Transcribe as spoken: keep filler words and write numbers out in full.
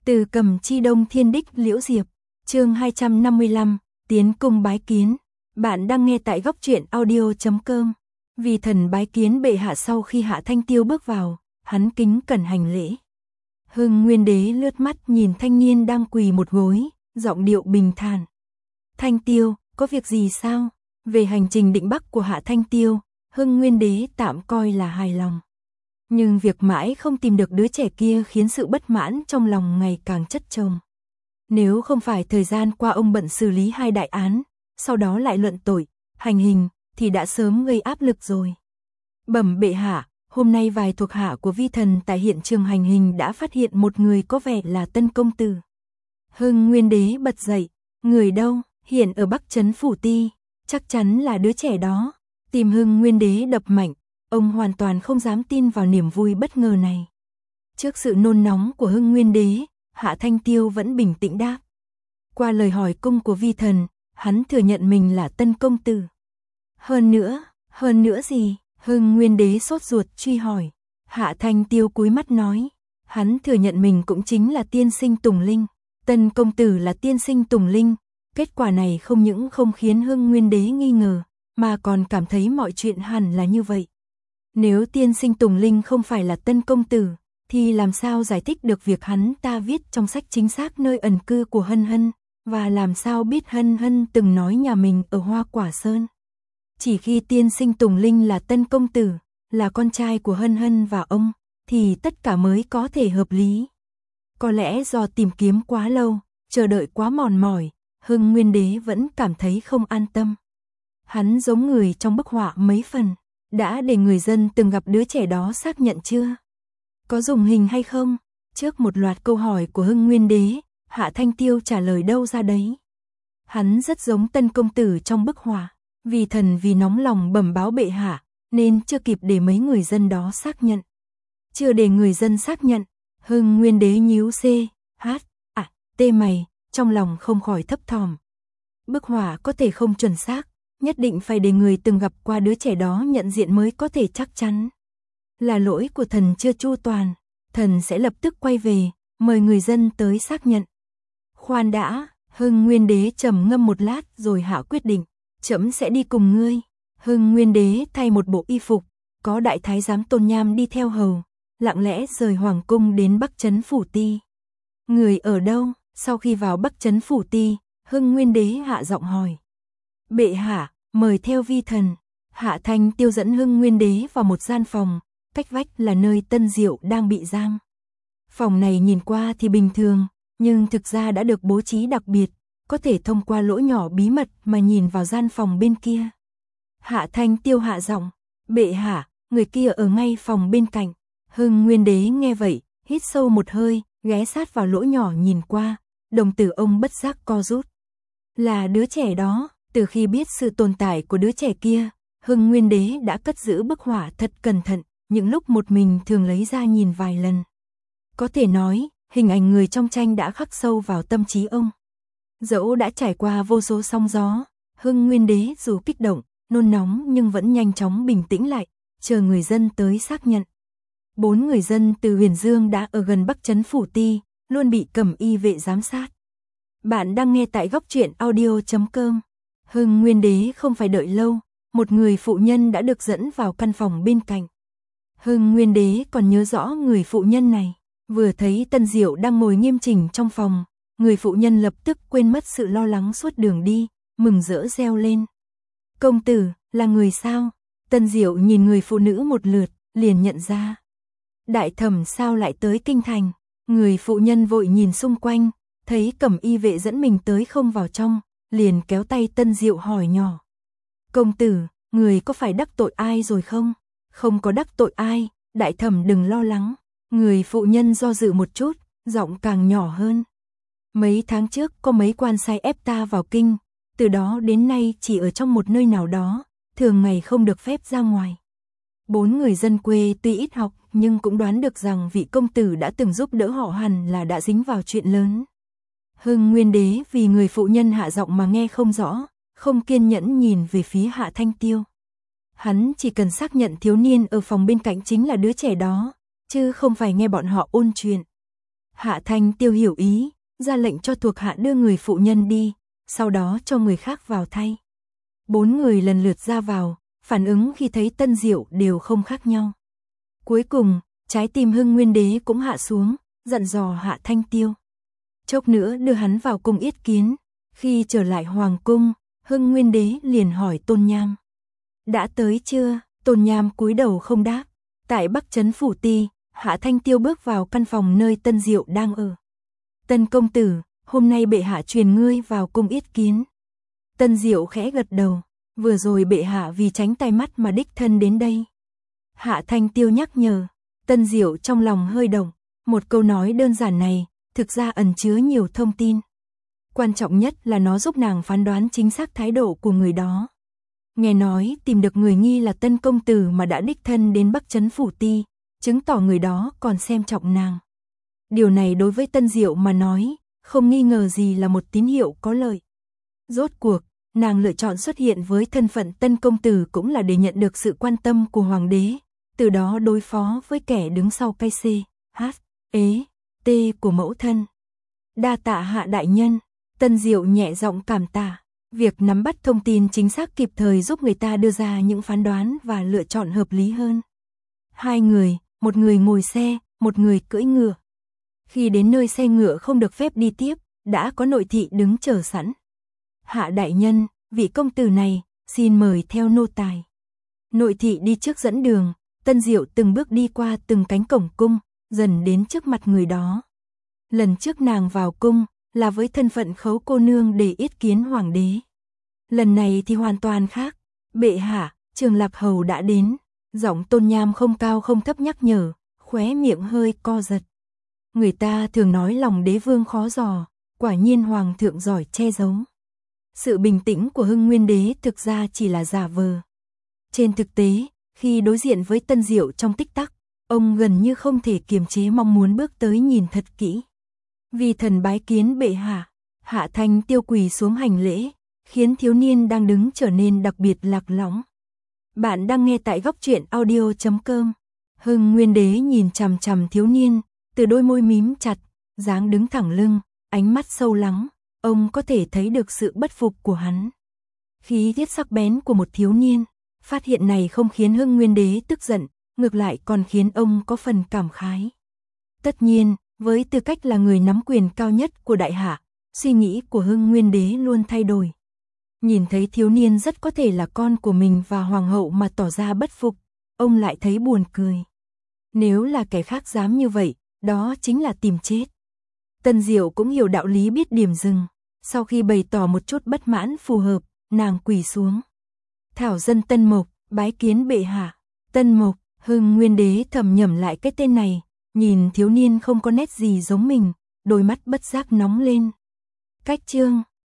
Từ Cầm Chi Đông Thiên Đích Liễu Diệp, chương hai trăm năm mươi lăm, tiến cung bái kiến. Bạn đang nghe tại góc truyện audio chấm com. Vi thần bái kiến bệ hạ. Sau khi Hạ Thanh Tiêu bước vào, hắn kính cẩn hành lễ. Hưng Nguyên Đế lướt mắt nhìn thanh niên đang quỳ một gối, giọng điệu bình thản. Thanh Tiêu, có việc gì sao? Về hành trình định Bắc của Hạ Thanh Tiêu, Hưng Nguyên Đế tạm coi là hài lòng. Nhưng việc mãi không tìm được đứa trẻ kia khiến sự bất mãn trong lòng ngày càng chất chồng. Nếu không phải thời gian qua ông bận xử lý hai đại án, sau đó lại luận tội, hành hình, thì đã sớm gây áp lực rồi. Bẩm bệ hạ, hôm nay vài thuộc hạ của vi thần tại hiện trường hành hình đã phát hiện một người có vẻ là Tân công tử. Hưng Nguyên Đế bật dậy, người đâu? Hiện ở Bắc Trấn Phủ Ti, chắc chắn là đứa trẻ đó. Tim Hưng Nguyên Đế đập mạnh, ông hoàn toàn không dám tin vào niềm vui bất ngờ này. Trước sự nôn nóng của Hưng Nguyên Đế, Hạ Thanh Tiêu vẫn bình tĩnh đáp. Qua lời hỏi cung của vi thần, hắn thừa nhận mình là Tân công tử. Hơn nữa, hơn nữa gì? Hưng Nguyên Đế sốt ruột truy hỏi. Hạ Thanh Tiêu cúi mắt nói, hắn thừa nhận mình cũng chính là tiên sinh Tùng Linh. Tân công tử là tiên sinh Tùng Linh. Kết quả này không những không khiến Hưng Nguyên Đế nghi ngờ, mà còn cảm thấy mọi chuyện hẳn là như vậy. Nếu tiên sinh Tùng Linh không phải là Tân công tử, thì làm sao giải thích được việc hắn ta viết trong sách chính xác nơi ẩn cư của Hân Hân, và làm sao biết Hân Hân từng nói nhà mình ở Hoa Quả Sơn. Chỉ khi tiên sinh Tùng Linh là Tân công tử, là con trai của Hân Hân và ông, thì tất cả mới có thể hợp lý. Có lẽ do tìm kiếm quá lâu, chờ đợi quá mòn mỏi, Hưng Nguyên Đế vẫn cảm thấy không an tâm. Hắn giống người trong bức họa mấy phần, đã để người dân từng gặp đứa trẻ đó xác nhận chưa? Có dùng hình hay không? Trước một loạt câu hỏi của Hưng Nguyên Đế, Hạ Thanh Tiêu trả lời đâu ra đấy. Hắn rất giống Tân công tử trong bức họa, vì thần vì nóng lòng bẩm báo bệ hạ, nên chưa kịp để mấy người dân đó xác nhận. Chưa để người dân xác nhận, Hưng Nguyên Đế nhíu c, h, à, tê mày, trong lòng không khỏi thấp thỏm. Bức họa có thể không chuẩn xác, nhất định phải để người từng gặp qua đứa trẻ đó nhận diện mới có thể chắc chắn. Là lỗi của thần chưa chu toàn, thần sẽ lập tức quay về, mời người dân tới xác nhận. Khoan đã, Hưng Nguyên Đế trầm ngâm một lát rồi hạ quyết định, trẫm sẽ đi cùng ngươi. Hưng Nguyên Đế thay một bộ y phục, có đại thái giám Tôn Nham đi theo hầu, lặng lẽ rời hoàng cung đến Bắc Trấn Phủ Ti. Người ở đâu? Sau khi vào Bắc Trấn Phủ Ti, Hưng Nguyên Đế hạ giọng hỏi. Bệ hạ, mời theo vi thần. Hạ Thanh Tiêu dẫn Hưng Nguyên Đế vào một gian phòng, cách vách là nơi Tân Diệu đang bị giam. Phòng này nhìn qua thì bình thường, nhưng thực ra đã được bố trí đặc biệt, có thể thông qua lỗ nhỏ bí mật mà nhìn vào gian phòng bên kia. Hạ Thanh Tiêu hạ giọng, bệ hạ, người kia ở ngay phòng bên cạnh. Hưng Nguyên Đế nghe vậy, hít sâu một hơi, ghé sát vào lỗ nhỏ nhìn qua, đồng tử ông bất giác co rút. Là đứa trẻ đó. Từ khi biết sự tồn tại của đứa trẻ kia, Hưng Nguyên Đế đã cất giữ bức họa thật cẩn thận, những lúc một mình thường lấy ra nhìn vài lần. Có thể nói, hình ảnh người trong tranh đã khắc sâu vào tâm trí ông. Dẫu đã trải qua vô số sóng gió, Hưng Nguyên Đế dù kích động, nôn nóng nhưng vẫn nhanh chóng bình tĩnh lại, chờ người dân tới xác nhận. Bốn người dân từ Huyền Dương đã ở gần Bắc Trấn Phủ Ti, luôn bị cẩm y vệ giám sát. Bạn đang nghe tại góc truyện audio chấm com. Hưng Nguyên Đế không phải đợi lâu, một người phụ nhân đã được dẫn vào căn phòng bên cạnh. Hưng Nguyên Đế còn nhớ rõ người phụ nhân này, vừa thấy Tân Diệu đang ngồi nghiêm chỉnh trong phòng, người phụ nhân lập tức quên mất sự lo lắng suốt đường đi, mừng rỡ reo lên. Công tử, là người sao? Tân Diệu nhìn người phụ nữ một lượt, liền nhận ra. Đại thẩm sao lại tới kinh thành? Người phụ nhân vội nhìn xung quanh, thấy cẩm y vệ dẫn mình tới không vào trong, liền kéo tay Tân Diệu hỏi nhỏ. Công tử, người có phải đắc tội ai rồi không? Không có đắc tội ai, đại thẩm đừng lo lắng. Người phụ nhân do dự một chút, giọng càng nhỏ hơn. Mấy tháng trước có mấy quan sai ép ta vào kinh, từ đó đến nay chỉ ở trong một nơi nào đó, thường ngày không được phép ra ngoài. Bốn người dân quê tuy ít học nhưng cũng đoán được rằng vị công tử đã từng giúp đỡ họ hẳn là đã dính vào chuyện lớn. Hưng Nguyên Đế vì người phụ nhân hạ giọng mà nghe không rõ, không kiên nhẫn nhìn về phía Hạ Thanh Tiêu. Hắn chỉ cần xác nhận thiếu niên ở phòng bên cạnh chính là đứa trẻ đó, chứ không phải nghe bọn họ ôn chuyện. Hạ Thanh Tiêu hiểu ý, ra lệnh cho thuộc hạ đưa người phụ nhân đi, sau đó cho người khác vào thay. Bốn người lần lượt ra vào, phản ứng khi thấy Tân Diệu đều không khác nhau. Cuối cùng, trái tim Hưng Nguyên Đế cũng hạ xuống, dặn dò Hạ Thanh Tiêu. Chốc nữa đưa hắn vào cung yết kiến. Khi trở lại hoàng cung, Hưng Nguyên Đế liền hỏi Tôn Nham. Đã tới chưa? Tôn Nham cúi đầu không đáp. Tại Bắc Trấn Phủ Ti, Hạ Thanh Tiêu bước vào căn phòng nơi Tân Diệu đang ở. Tân công tử, hôm nay bệ hạ truyền ngươi vào cung yết kiến. Tân Diệu khẽ gật đầu, vừa rồi bệ hạ vì tránh tai mắt mà đích thân đến đây. Hạ Thanh Tiêu nhắc nhở, Tân Diệu trong lòng hơi động, một câu nói đơn giản này, thực ra ẩn chứa nhiều thông tin. Quan trọng nhất là nó giúp nàng phán đoán chính xác thái độ của người đó. Nghe nói tìm được người nghi là Tân công tử mà đã đích thân đến Bắc Trấn Phủ Ti, chứng tỏ người đó còn xem trọng nàng. Điều này đối với Tân Diệu mà nói, không nghi ngờ gì là một tín hiệu có lợi. Rốt cuộc, nàng lựa chọn xuất hiện với thân phận Tân công tử cũng là để nhận được sự quan tâm của hoàng đế, từ đó đối phó với kẻ đứng sau cây C, H, E, T của mẫu thân. Đa tạ Hạ đại nhân. Tân Diệu nhẹ giọng cảm tạ. Việc nắm bắt thông tin chính xác kịp thời giúp người ta đưa ra những phán đoán và lựa chọn hợp lý hơn. Hai người, một người ngồi xe, một người cưỡi ngựa. Khi đến nơi xe ngựa không được phép đi tiếp, đã có nội thị đứng chờ sẵn. Hạ đại nhân, vị công tử này, xin mời theo nô tài. Nội thị đi trước dẫn đường, Tân Diệu từng bước đi qua từng cánh cổng cung, dần đến trước mặt người đó. Lần trước nàng vào cung, là với thân phận khấu cô nương để yết kiến hoàng đế. Lần này thì hoàn toàn khác. Bệ hạ, Trường Lạp Hầu đã đến. Giọng Tôn Nham không cao không thấp nhắc nhở, khóe miệng hơi co giật. Người ta thường nói lòng đế vương khó dò, quả nhiên hoàng thượng giỏi che giấu. Sự bình tĩnh của Hưng Nguyên Đế thực ra chỉ là giả vờ. Trên thực tế, khi đối diện với Tân Diệu trong tích tắc, ông gần như không thể kiềm chế mong muốn bước tới nhìn thật kỹ. Vì thần bái kiến bệ hạ. Hạ Thanh Tiêu quỳ xuống hành lễ, khiến thiếu niên đang đứng trở nên đặc biệt lạc lõng. Bạn đang nghe tại góc truyện audio chấm com. Hưng Nguyên Đế nhìn chằm chằm thiếu niên, từ đôi môi mím chặt, dáng đứng thẳng lưng, ánh mắt sâu lắng, ông có thể thấy được sự bất phục của hắn. Khí tiết sắc bén của một thiếu niên, phát hiện này không khiến Hưng Nguyên Đế tức giận, ngược lại còn khiến ông có phần cảm khái. Tất nhiên, với tư cách là người nắm quyền cao nhất của đại hạ, suy nghĩ của Hưng Nguyên Đế luôn thay đổi. Nhìn thấy thiếu niên rất có thể là con của mình và hoàng hậu mà tỏ ra bất phục, ông lại thấy buồn cười. Nếu là kẻ khác dám như vậy, đó chính là tìm chết. Tân Diệu cũng hiểu đạo lý biết điểm dừng, sau khi bày tỏ một chút bất mãn phù hợp, nàng quỳ xuống. Thảo dân Tân Mộc, bái kiến bệ hạ. Tân Mộc, Hưng Nguyên Đế thầm nhẩm lại cái tên này, nhìn thiếu niên không có nét gì giống mình, đôi mắt bất giác nóng lên. Cách chương